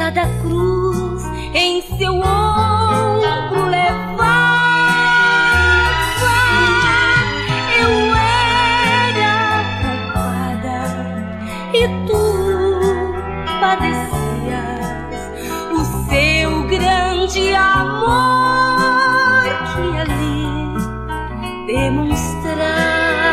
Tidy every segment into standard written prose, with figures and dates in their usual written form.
cada cruz em seu ombro levava. Eu era culpada e tu padecias o seu grande amor que ali demonstrava.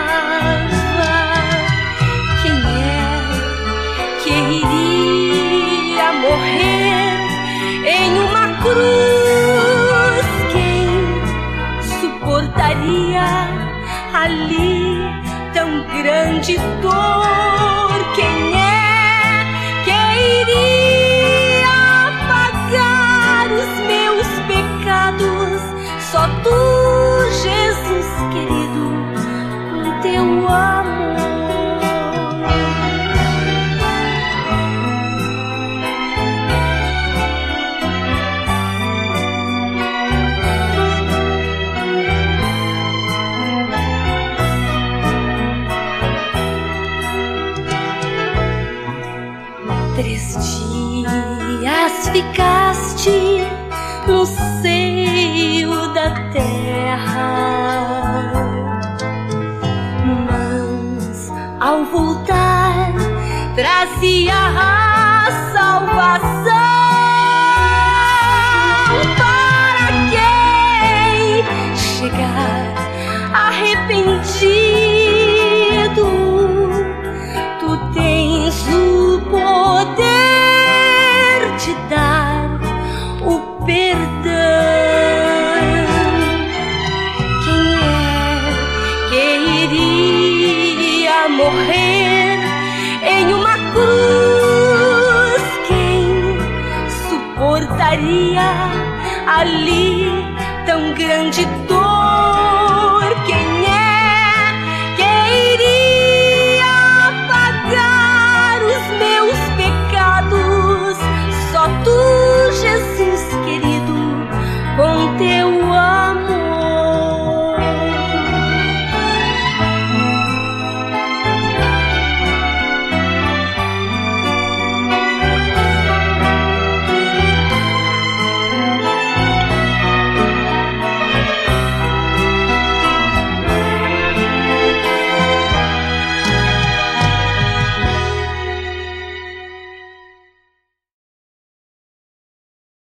Quem é que iria morrer em uma cruz? Quem suportaria ali tão grande dor? Quem é que iria pagar os meus pecados? Só tu, Jesus querido, com teu amor. Ficaste no seio da terra, mas ao voltar trazia a salvação para quem chegar arrependido. Tu tens o poder de dar o perdão. Quem é que iria morrer em uma cruz? Quem suportaria ali tão grande dor?